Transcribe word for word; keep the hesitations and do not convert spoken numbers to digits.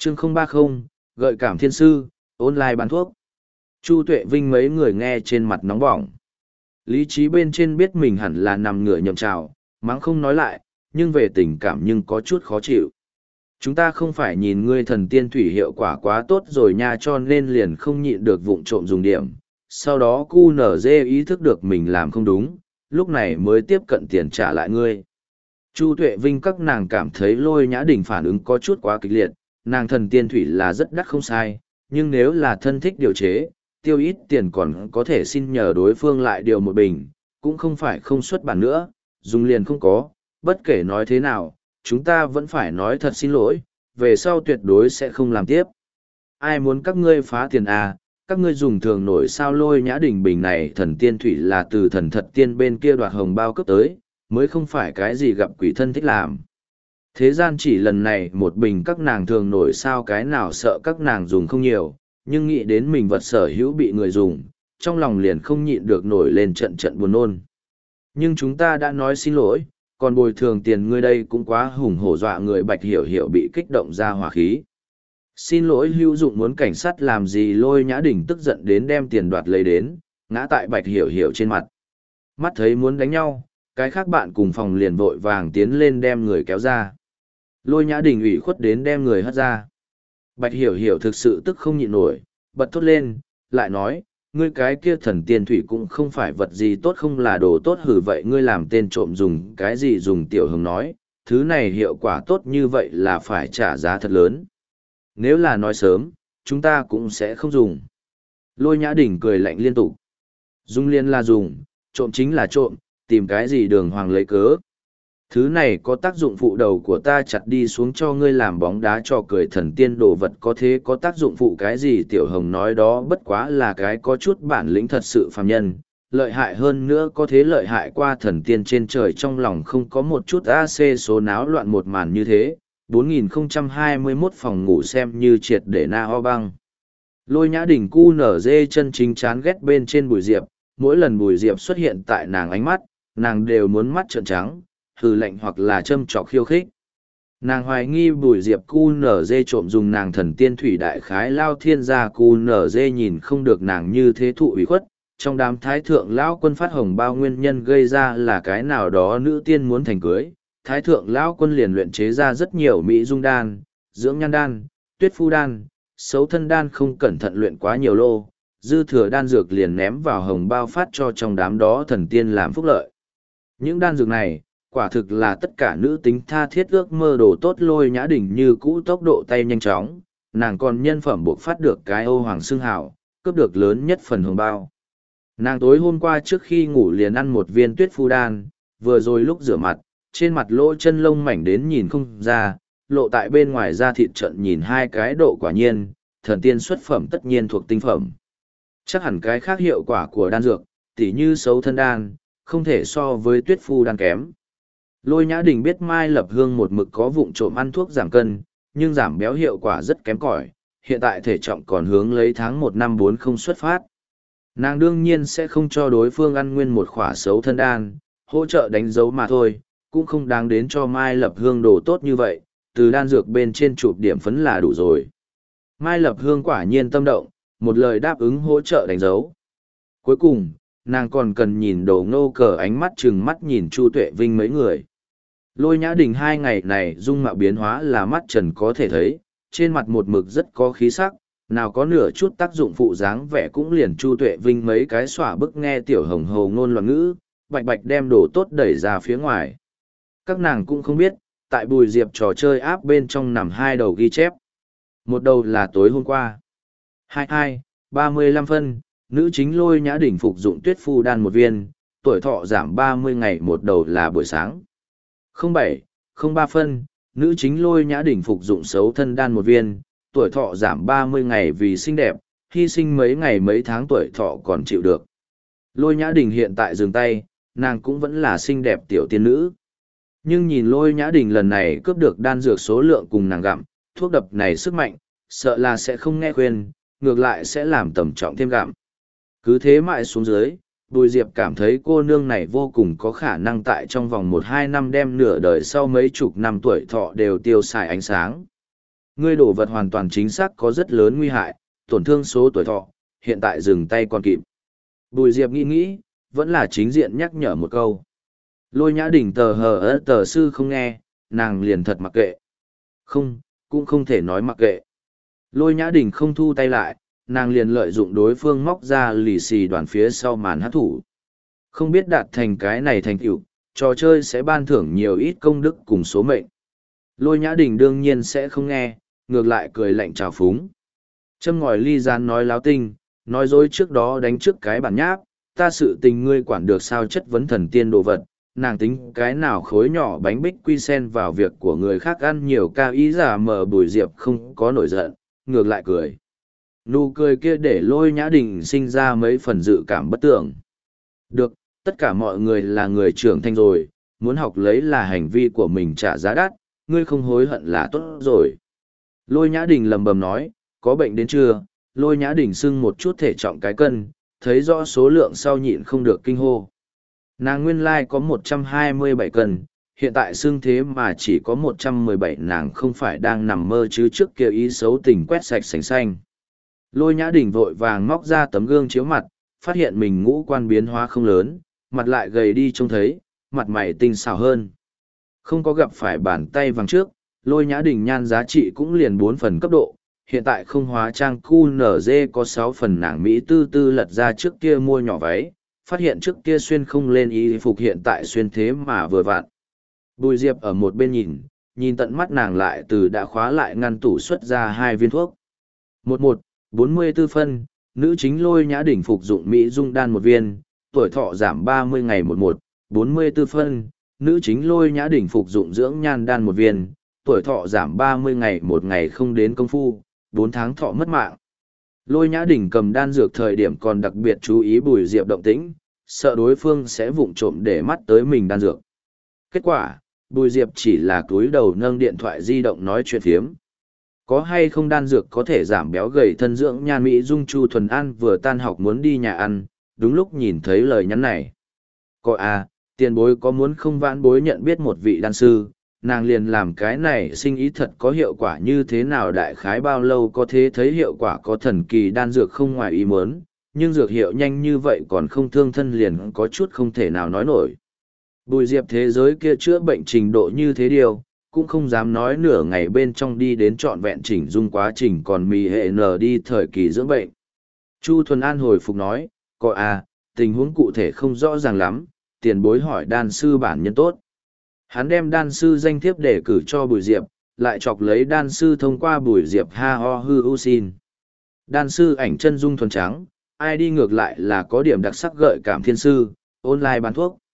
chương không ba không, gợi cảm thiên sư, online bán thuốc. Chu Tuệ Vinh mấy người nghe trên mặt nóng bỏng. Lý trí bên trên biết mình hẳn là nằm ngửa nhậm trào, mắng không nói lại, nhưng về tình cảm nhưng có chút khó chịu. Chúng ta không phải nhìn ngươi thần tiên thủy hiệu quả quá tốt rồi nha, cho nên liền không nhịn được vụng trộm dùng điểm. Sau đó cu nở dê ý thức được mình làm không đúng, lúc này mới tiếp cận tiền trả lại ngươi. Chu Tuệ Vinh các nàng cảm thấy Lôi Nhã Đình phản ứng có chút quá kịch liệt, nàng thần tiên thủy là rất đắt không sai, nhưng nếu là thân thích điều chế, tiêu ít tiền còn có thể xin nhờ đối phương lại điều một bình, cũng không phải không xuất bản nữa, dùng liền không có, bất kể nói thế nào, chúng ta vẫn phải nói thật xin lỗi, về sau tuyệt đối sẽ không làm tiếp. Ai muốn các ngươi phá tiền à, các ngươi dùng thường nổi sao? Lôi Nhã Đình bình này thần tiên thủy là từ thần thật tiên bên kia đoạt hồng bao cấp tới, mới không phải cái gì gặp quỷ thân thích làm. Thế gian chỉ lần này một bình các nàng thường nổi sao, cái nào sợ các nàng dùng không nhiều, nhưng nghĩ đến mình vật sở hữu bị người dùng, trong lòng liền không nhịn được nổi lên trận trận buồn nôn. Nhưng chúng ta đã nói xin lỗi, còn bồi thường tiền ngươi đây cũng quá hùng hổ, dọa người. Bạch Hiểu Hiểu bị kích động ra hỏa khí. Xin lỗi hữu dụng muốn cảnh sát làm gì? Lôi Nhã Đình tức giận đến đem tiền đoạt lấy đến, ngã tại Bạch Hiểu Hiểu trên mặt. Mắt thấy muốn đánh nhau, cái khác bạn cùng phòng liền vội vàng tiến lên đem người kéo ra. Lôi Nhã Đình ủy khuất đến đem người hất ra. Bạch Hiểu Hiểu thực sự tức không nhịn nổi, bật thốt lên, lại nói, ngươi cái kia thần tiên thủy cũng không phải vật gì tốt, không là đồ tốt hử, vậy ngươi làm tên trộm dùng cái gì? Dùng. Tiểu Hồng nói, thứ này hiệu quả tốt như vậy là phải trả giá thật lớn. Nếu là nói sớm, chúng ta cũng sẽ không dùng. Lôi Nhã Đình cười lạnh liên tục. Dùng liên là dùng, trộm chính là trộm, tìm cái gì đường hoàng lấy cớ. Thứ này có tác dụng phụ, đầu của ta chặt đi xuống cho ngươi làm bóng đá cho cười. Thần tiên đồ vật có thế có tác dụng phụ cái gì? Tiểu Hồng nói đó bất quá là cái có chút bản lĩnh thật sự phàm nhân, lợi hại hơn nữa có thế lợi hại qua thần tiên trên trời. Trong lòng không có một chút a xê số náo loạn một màn như thế, bốn nghìn không trăm hai mươi mốt phòng ngủ xem như triệt để na ho băng. Lôi Nhã Đình cu nở dê chân chính chán ghét bên trên Bùi Diệp, mỗi lần Bùi Diệp xuất hiện tại nàng ánh mắt, nàng đều muốn mắt trợn trắng, hừ lạnh hoặc là châm trọc khiêu khích. Nàng hoài nghi Bùi Diệp cu nở dê trộm dùng nàng thần tiên thủy, đại khái lao thiên gia cu nở dê nhìn không được nàng như thế thụ ủy khuất. Trong đám thái thượng lão quân phát hồng bao nguyên nhân gây ra là cái nào đó nữ tiên muốn thành cưới, thái thượng lão quân liền luyện chế ra rất nhiều mỹ dung đan, dưỡng nhan đan, tuyết phu đan, xấu thân đan, không cẩn thận luyện quá nhiều lô, dư thừa đan dược liền ném vào hồng bao phát cho trong đám đó thần tiên làm phúc lợi. Những đan dược này, quả thực là tất cả nữ tính tha thiết ước mơ đồ tốt. Lôi Nhã Đình như cũ tốc độ tay nhanh chóng, nàng còn nhân phẩm buộc phát được cái ô hoàng xương hào, cướp được lớn nhất phần hồng bao. Nàng tối hôm qua trước khi ngủ liền ăn một viên tuyết phu đan, vừa rồi lúc rửa mặt, trên mặt lỗ chân lông mảnh đến nhìn không ra, lộ tại bên ngoài da thịt trận nhìn hai cái độ. Quả nhiên, thần tiên xuất phẩm tất nhiên thuộc tinh phẩm. Chắc hẳn cái khác hiệu quả của đan dược, tỉ như xấu thân đan, không thể so với tuyết phu đan kém. Lôi Nhã Đình biết Mai Lập Hương một mực có vụng trộm ăn thuốc giảm cân, nhưng giảm béo hiệu quả rất kém cỏi, hiện tại thể trọng còn hướng lấy tháng một năm bốn không xuất phát. Nàng đương nhiên sẽ không cho đối phương ăn nguyên một khỏa xấu thân đan, hỗ trợ đánh dấu mà thôi, cũng không đáng đến cho Mai Lập Hương đồ tốt như vậy, từ đan dược bên trên chụp điểm phấn là đủ rồi. Mai Lập Hương quả nhiên tâm động, một lời đáp ứng hỗ trợ đánh dấu. Cuối cùng, nàng còn cần nhìn Đồ Ngô Cờ ánh mắt chừng mắt nhìn Chu Tuệ Vinh mấy người. Lôi Nhã Đình hai ngày này dung mạo biến hóa là mắt trần có thể thấy, trên mặt một mực rất có khí sắc, nào có nửa chút tác dụng phụ dáng vẻ. Cũng liền Chu Tuệ Vinh mấy cái xỏa bức nghe Tiểu Hồng hồ ngôn loạn ngữ, bạch bạch đem đồ tốt đẩy ra phía ngoài. Các nàng cũng không biết, tại Bùi Diệp trò chơi áp bên trong nằm hai đầu ghi chép. Một đầu là tối hôm qua. hai hai, ba mươi lăm phân, nữ chính Lôi Nhã Đình phục dụng tuyết phu đan một viên, tuổi thọ giảm ba mươi ngày. Một đầu là buổi sáng. không bảy, không ba phân, nữ chính Lôi Nhã Đình phục dụng xấu thân đan một viên, tuổi thọ giảm ba mươi ngày vì xinh đẹp, hy sinh mấy ngày mấy tháng tuổi thọ còn chịu được. Lôi Nhã Đình hiện tại dừng tay, nàng cũng vẫn là xinh đẹp tiểu tiên nữ. Nhưng nhìn Lôi Nhã Đình lần này cướp được đan dược số lượng cùng nàng gặm, thuốc độc này sức mạnh, sợ là sẽ không nghe khuyên, ngược lại sẽ làm tầm trọng thêm gặm. Cứ thế mãi xuống dưới, Bùi Diệp cảm thấy cô nương này vô cùng có khả năng tại trong vòng một hai năm đem nửa đời sau mấy chục năm tuổi thọ đều tiêu xài ánh sáng. Ngươi đổ vật hoàn toàn chính xác có rất lớn nguy hại, tổn thương số tuổi thọ, hiện tại dừng tay còn kịp. Bùi Diệp nghĩ nghĩ, vẫn là chính diện nhắc nhở một câu. Lôi Nhã Đình tờ hờ ớt tờ sư không nghe, nàng liền thật mặc kệ. Không, cũng không thể nói mặc kệ. Lôi Nhã Đình không thu tay lại, nàng liền lợi dụng đối phương móc ra lì xì đoàn phía sau màn hát thủ. Không biết đạt thành cái này thành tựu, trò chơi sẽ ban thưởng nhiều ít công đức cùng số mệnh. Lôi Nhã Đình đương nhiên sẽ không nghe, ngược lại cười lạnh trào phúng. Châm ngòi ly gian nói láo tinh, nói dối trước đó đánh trước cái bản nháp, ta sự tình ngươi quản được sao chất vấn thần tiên đồ vật, nàng tính cái nào khối nhỏ bánh bích quy sen vào việc của người khác ăn nhiều cao ý giả mờ. Bùi Diệp không có nổi giận, ngược lại cười. Nụ cười kia để Lôi Nhã Đình sinh ra mấy phần dự cảm bất tưởng. Được, tất cả mọi người là người trưởng thành rồi, muốn học lấy là hành vi của mình trả giá đắt, ngươi không hối hận là tốt rồi. Lôi Nhã Đình lầm bầm nói, có bệnh đến chưa? Lôi Nhã Đình sưng một chút thể trọng cái cân, thấy rõ số lượng sau nhịn không được kinh hô. Nàng nguyên lai có một trăm hai mươi bảy cân, hiện tại sưng thế mà chỉ có một trăm mười bảy, nàng không phải đang nằm mơ chứ trước kia ý xấu tình quét sạch sành xanh. Lôi Nhã Đình vội vàng móc ra tấm gương chiếu mặt, phát hiện mình ngũ quan biến hóa không lớn, mặt lại gầy đi trông thấy, mặt mày tinh xảo hơn. Không có gặp phải bàn tay vàng trước, Lôi Nhã Đình nhan giá trị cũng liền bốn phần cấp độ, hiện tại không hóa trang cu nở dê có sáu phần, nàng Mỹ tư tư lật ra trước kia mua nhỏ váy, phát hiện trước kia xuyên không lên y phục hiện tại xuyên thế mà vừa vặn. Bùi Diệp ở một bên nhìn, nhìn tận mắt nàng lại từ đã khóa lại ngăn tủ xuất ra hai viên thuốc. Một một, bốn mươi tư phân, nữ chính Lôi Nhã Đình phục dụng Mỹ dung đan một viên, tuổi thọ giảm ba mươi ngày một một, bốn mươi tư phân, nữ chính Lôi Nhã Đình phục dụng dưỡng nhan đan một viên, tuổi thọ giảm ba mươi ngày một ngày không đến công phu, bốn tháng thọ mất mạng. Lôi Nhã Đình cầm đan dược thời điểm còn đặc biệt chú ý Bùi Diệp động tĩnh, sợ đối phương sẽ vụng trộm để mắt tới mình đan dược. Kết quả, Bùi Diệp chỉ là cúi đầu nâng điện thoại di động nói chuyện phiếm. Có hay không đan dược có thể giảm béo gầy thân dưỡng nhan Mỹ dung Chu Thuần An vừa tan học muốn đi nhà ăn, đúng lúc nhìn thấy lời nhắn này. Có à, tiền bối có muốn không vãn bối nhận biết một vị đan sư, nàng liền làm cái này sinh ý thật có hiệu quả như thế nào, đại khái bao lâu có thế thấy hiệu quả, có thần kỳ đan dược không ngoài ý muốn, nhưng dược hiệu nhanh như vậy còn không thương thân liền có chút không thể nào nói nổi. Bùi Diệp thế giới kia chữa bệnh trình độ như thế điều, cũng không dám nói nửa ngày bên trong đi đến trọn vẹn chỉnh dung quá trình còn mì hệ nở đi thời kỳ dưỡng bệnh. Chu Thuần An hồi phục nói, có à, tình huống cụ thể không rõ ràng lắm, tiền bối hỏi đan sư bản nhân tốt. Hắn đem đan sư danh thiếp để cử cho Bùi Diệp, lại chọc lấy đan sư thông qua Bùi Diệp ha ho hư u xin. Đan sư ảnh chân dung thuần trắng, ai đi ngược lại là có điểm đặc sắc gợi cảm thiên sư, online bán thuốc.